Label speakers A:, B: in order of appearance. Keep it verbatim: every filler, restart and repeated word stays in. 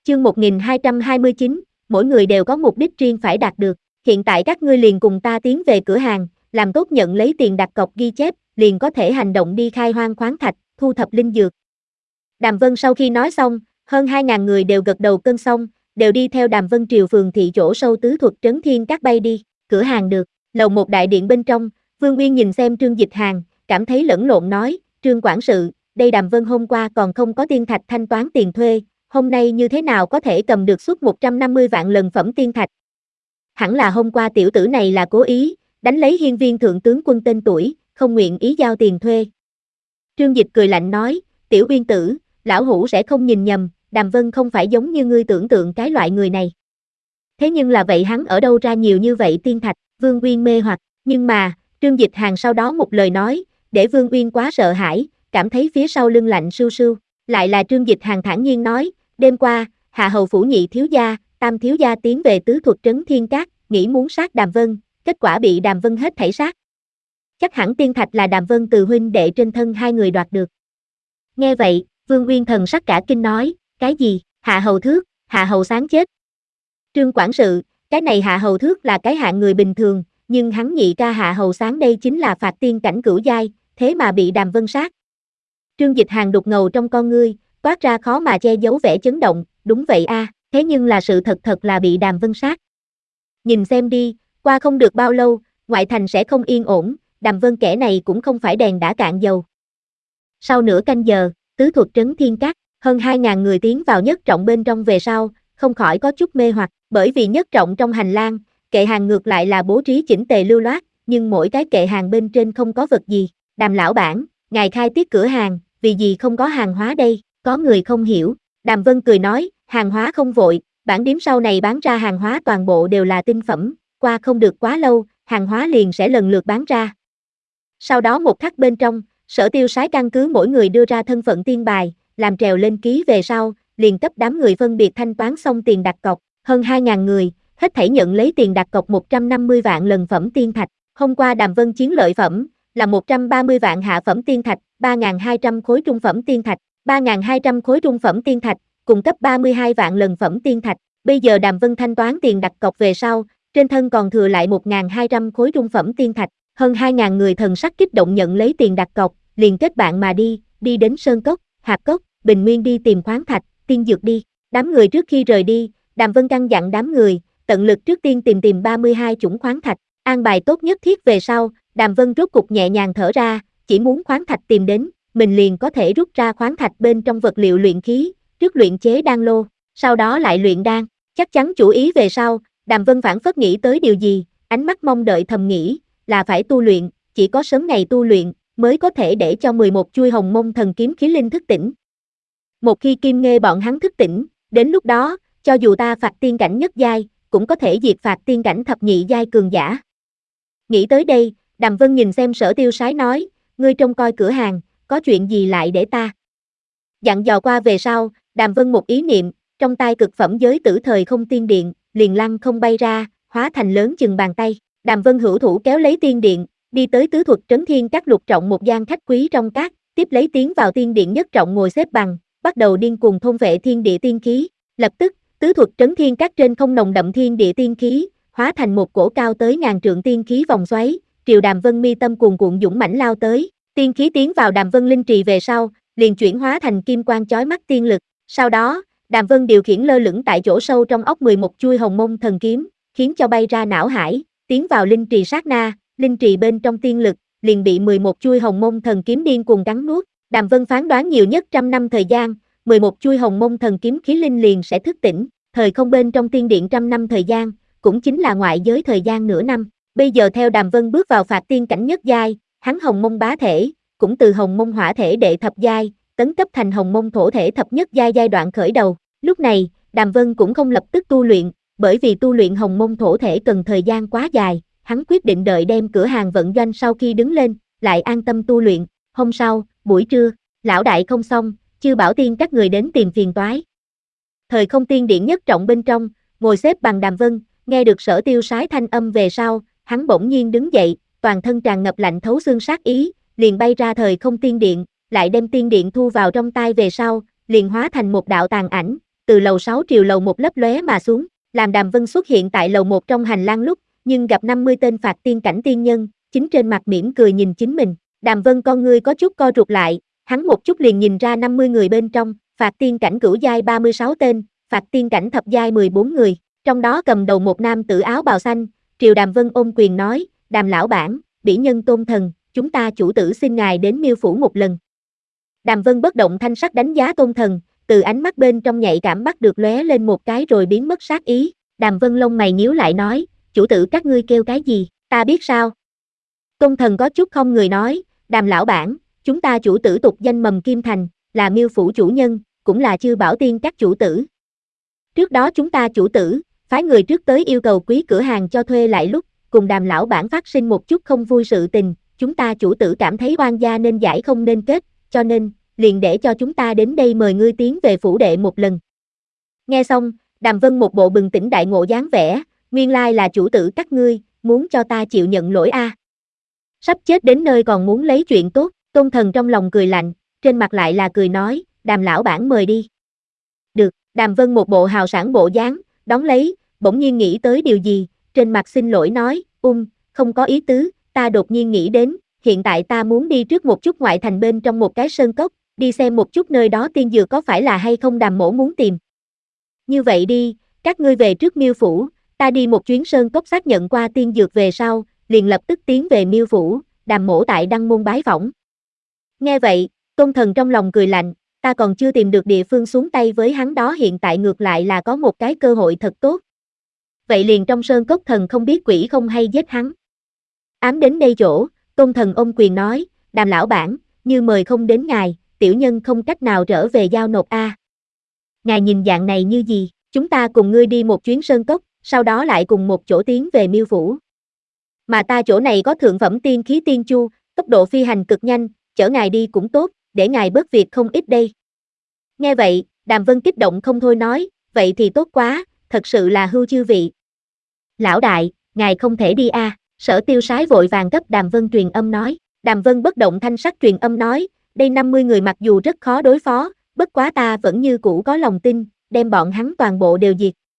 A: Chương một nghìn hai trăm hai mươi chín, mỗi người đều có mục đích riêng phải đạt được. Hiện tại các ngươi liền cùng ta tiến về cửa hàng, làm tốt nhận lấy tiền đặt cọc ghi chép, liền có thể hành động đi khai hoang khoáng thạch, thu thập linh dược. Đàm Vân sau khi nói xong, hơn hai nghìn người đều gật đầu cân xong, đều đi theo Đàm Vân Triều phường thị chỗ sâu tứ thuật trấn thiên các bay đi, cửa hàng được. Lầu một đại điện bên trong, Vương Uyên nhìn xem Trương Dịch Hàn, cảm thấy lẫn lộn nói, Trương quản sự, đây Đàm Vân hôm qua còn không có tiên thạch thanh toán tiền thuê, hôm nay như thế nào có thể cầm được suốt một trăm năm mươi vạn lần phẩm tiên thạch. Hẳn là hôm qua tiểu tử này là cố ý, đánh lấy hiên viên thượng tướng quân tên tuổi, không nguyện ý giao tiền thuê. Trương Dịch cười lạnh nói, tiểu Uyên tử, lão hủ sẽ không nhìn nhầm, Đàm Vân không phải giống như ngươi tưởng tượng cái loại người này. Thế nhưng là vậy hắn ở đâu ra nhiều như vậy tiên thạch, Vương Uyên mê hoặc, nhưng mà, Trương Dịch Hàn sau đó một lời nói, để Vương Uyên quá sợ hãi, cảm thấy phía sau lưng lạnh sưu sưu, lại là Trương Dịch Hàn thản nhiên nói, đêm qua, Hạ hầu phủ nhị thiếu gia, tam thiếu gia tiến về tứ thuật trấn thiên các, nghĩ muốn sát Đàm Vân, kết quả bị Đàm Vân hết thảy sát. Chắc hẳn tiên thạch là Đàm Vân từ huynh đệ trên thân hai người đoạt được. Nghe vậy, Vương Uyên thần sắc cả kinh nói, cái gì, Hạ hầu thước, Hạ hầu sáng chết. Trương quản sự, cái này Hạ hầu thước là cái hạng người bình thường, nhưng hắn nhị ca Hạ hầu sáng đây chính là phạt tiên cảnh cửu giai, thế mà bị Đàm Vân sát. Trương Dịch Hàn đục ngầu trong con ngươi, toát ra khó mà che giấu vẻ chấn động, đúng vậy a, thế nhưng là sự thật thật là bị Đàm Vân sát. Nhìn xem đi, qua không được bao lâu, ngoại thành sẽ không yên ổn, Đàm Vân kẻ này cũng không phải đèn đã cạn dầu. Sau nửa canh giờ, tứ thuật trấn thiên các, hơn hai nghìn người tiến vào nhất trọng bên trong về sau, không khỏi có chút mê hoặc, bởi vì nhất trọng trong hành lang, kệ hàng ngược lại là bố trí chỉnh tề lưu loát, nhưng mỗi cái kệ hàng bên trên không có vật gì. Đàm lão bản, ngài khai tiết cửa hàng, vì gì không có hàng hóa đây, có người không hiểu. Đàm Vân cười nói, hàng hóa không vội, bản điếm sau này bán ra hàng hóa toàn bộ đều là tinh phẩm, qua không được quá lâu, hàng hóa liền sẽ lần lượt bán ra. Sau đó một khắc bên trong, Sở Tiêu Sái căn cứ mỗi người đưa ra thân phận tiên bài, làm trèo lên ký về sau, liền cấp đám người phân biệt thanh toán xong tiền đặt cọc, hơn hai nghìn người, hết thảy nhận lấy tiền đặt cọc một trăm năm mươi vạn lần phẩm tiên thạch. Hôm qua Đàm Vân chiến lợi phẩm là một trăm ba mươi vạn hạ phẩm tiên thạch, ba nghìn hai trăm khối trung phẩm tiên thạch, ba nghìn hai trăm khối trung phẩm tiên thạch, cung cấp ba mươi hai vạn lần phẩm tiên thạch. Bây giờ Đàm Vân thanh toán tiền đặt cọc về sau, trên thân còn thừa lại một nghìn hai trăm khối trung phẩm tiên thạch, hơn hai nghìn người thần sắc kích động nhận lấy tiền đặt cọc, liền kết bạn mà đi, đi đến Sơn Cốc, Hạp Cốc, Bình Nguyên đi tìm khoáng thạch, tiên dược đi. Đám người trước khi rời đi, Đàm Vân căn dặn đám người, tận lực trước tiên tìm tìm ba mươi hai chủng khoáng thạch, an bài tốt nhất thiết về sau, Đàm Vân rốt cục nhẹ nhàng thở ra, chỉ muốn khoáng thạch tìm đến, mình liền có thể rút ra khoáng thạch bên trong vật liệu luyện khí, trước luyện chế đan lô, sau đó lại luyện đan, chắc chắn chủ ý về sau, Đàm Vân phảng phất nghĩ tới điều gì, ánh mắt mong đợi thầm nghĩ, là phải tu luyện, chỉ có sớm ngày tu luyện, mới có thể để cho mười một chuôi hồng mông thần kiếm khí linh thức tỉnh. Một khi Kim Nghê bọn hắn thức tỉnh, đến lúc đó, cho dù ta phạt tiên cảnh nhất giai, cũng có thể diệt phạt tiên cảnh thập nhị giai cường giả. Nghĩ tới đây, Đàm Vân nhìn xem Sở Tiêu Sái nói, ngươi trông coi cửa hàng, có chuyện gì lại để ta. Dặn dò qua về sau, Đàm Vân một ý niệm, trong tay cực phẩm giới tử thời không tiên điện, liền lăng không bay ra, hóa thành lớn chừng bàn tay. Đàm Vân hữu thủ kéo lấy tiên điện, đi tới tứ thuật trấn thiên các lục trọng một gian khách quý trong các, tiếp lấy tiến vào tiên điện nhất trọng ngồi xếp bằng, bắt đầu điên cuồng thôn vệ thiên địa tiên khí. Lập tức, tứ thuật trấn thiên các trên không nồng đậm thiên địa tiên khí, hóa thành một cổ cao tới ngàn trượng tiên khí vòng xoáy, triều Đàm Vân mi tâm cuồn cuộn dũng mãnh lao tới. Tiên khí tiến vào Đàm Vân linh trì về sau, liền chuyển hóa thành kim quang chói mắt tiên lực. Sau đó, Đàm Vân điều khiển lơ lửng tại chỗ sâu trong óc mười một chuôi hồng mông thần kiếm, khiến cho bay ra não hải, tiến vào linh trì sát na, linh trì bên trong tiên lực, liền bị mười một chuôi hồng mông thần kiếm điên cuồng cắn nuốt. Đàm Vân phán đoán nhiều nhất trăm năm thời gian, mười một chuôi hồng mông thần kiếm khí linh liền sẽ thức tỉnh, thời không bên trong tiên điện trăm năm thời gian, cũng chính là ngoại giới thời gian nửa năm. Bây giờ theo Đàm Vân bước vào phạt tiên cảnh nhất giai, hắn hồng mông bá thể, cũng từ hồng mông hỏa thể đệ thập giai, tấn cấp thành hồng mông thổ thể thập nhất giai giai đoạn khởi đầu. Lúc này, Đàm Vân cũng không lập tức tu luyện, bởi vì tu luyện hồng mông thổ thể cần thời gian quá dài, hắn quyết định đợi đem cửa hàng vận doanh sau khi đứng lên, lại an tâm tu luyện. Hôm sau, buổi trưa, lão đại không xong, Chư Bảo Tiên các người đến tìm phiền toái. Thời không tiên điện nhất trọng bên trong, ngồi xếp bằng Đàm Vân, nghe được Sở Tiêu Sái thanh âm về sau, hắn bỗng nhiên đứng dậy, toàn thân tràn ngập lạnh thấu xương sát ý, liền bay ra thời không tiên điện, lại đem tiên điện thu vào trong tay về sau, liền hóa thành một đạo tàn ảnh, từ lầu sáu triều lầu một lấp lóe mà xuống, làm Đàm Vân xuất hiện tại lầu một trong hành lang lúc, nhưng gặp năm mươi tên phạt tiên cảnh tiên nhân, chính trên mặt mỉm cười nhìn chính mình. Đàm Vân con ngươi có chút co rụt lại, hắn một chút liền nhìn ra năm mươi người bên trong, phạt tiên cảnh cửu giai ba mươi sáu tên, phạt tiên cảnh thập giai mười bốn người, trong đó cầm đầu một nam tử áo bào xanh, Triều Đàm Vân ôm quyền nói, Đàm lão bản, bỉ nhân tôn thần, chúng ta chủ tử xin ngài đến Miêu phủ một lần. Đàm Vân bất động thanh sắc đánh giá tôn thần, từ ánh mắt bên trong nhạy cảm bắt được lóe lên một cái rồi biến mất sát ý. Đàm Vân lông mày nhíu lại nói, chủ tử các ngươi kêu cái gì, ta biết sao? Tôn thần có chút không người nói, Đàm lão bản, chúng ta chủ tử tục danh Mầm Kim Thành, là Miêu phủ chủ nhân, cũng là Chư Bảo Tiên các chủ tử. Trước đó chúng ta chủ tử, phái người trước tới yêu cầu quý cửa hàng cho thuê lại lúc, cùng Đàm lão bản phát sinh một chút không vui sự tình, chúng ta chủ tử cảm thấy oan gia nên giải không nên kết, cho nên, liền để cho chúng ta đến đây mời ngươi tiến về phủ đệ một lần. Nghe xong, Đàm Vân một bộ bừng tỉnh đại ngộ dáng vẻ, nguyên lai là chủ tử các ngươi, muốn cho ta chịu nhận lỗi a. À. Sắp chết đến nơi còn muốn lấy chuyện tốt, Tôn thần trong lòng cười lạnh, trên mặt lại là cười nói, Đàm lão bản mời đi. Được, Đàm Vân một bộ hào sảng bộ dáng, đón lấy, bỗng nhiên nghĩ tới điều gì, trên mặt xin lỗi nói, um, không có ý tứ, ta đột nhiên nghĩ đến, hiện tại ta muốn đi trước một chút ngoại thành bên trong một cái sơn cốc, đi xem một chút nơi đó tiên dược có phải là hay không Đàm mỗ muốn tìm. Như vậy đi, các ngươi về trước Miêu phủ, ta đi một chuyến sơn cốc xác nhận qua tiên dược về sau, liền lập tức tiến về Miêu phủ, Đàm mỗ tại đăng môn bái phỏng. Nghe vậy, Tôn thần trong lòng cười lạnh, ta còn chưa tìm được địa phương xuống tay với hắn đó hiện tại ngược lại là có một cái cơ hội thật tốt. Vậy liền trong sơn cốc thần không biết quỷ không hay giết hắn. Ám đến đây chỗ, Tôn thần ôm quyền nói, Đàm lão bản, như mời không đến ngài, tiểu nhân không cách nào trở về giao nộp a. À. Ngài nhìn dạng này như gì, chúng ta cùng ngươi đi một chuyến sơn cốc, sau đó lại cùng một chỗ tiến về Miêu phủ. Mà ta chỗ này có thượng phẩm tiên khí tiên chu, tốc độ phi hành cực nhanh, chở ngài đi cũng tốt, để ngài bớt việc không ít đây. Nghe vậy, Đàm Vân kích động không thôi nói, vậy thì tốt quá, thật sự là hưu chư vị. Lão đại, ngài không thể đi a. À. Sở Tiêu Sái vội vàng cấp Đàm Vân truyền âm nói, Đàm Vân bất động thanh sắc truyền âm nói, đây năm mươi người mặc dù rất khó đối phó, bất quá ta vẫn như cũ có lòng tin, đem bọn hắn toàn bộ đều diệt.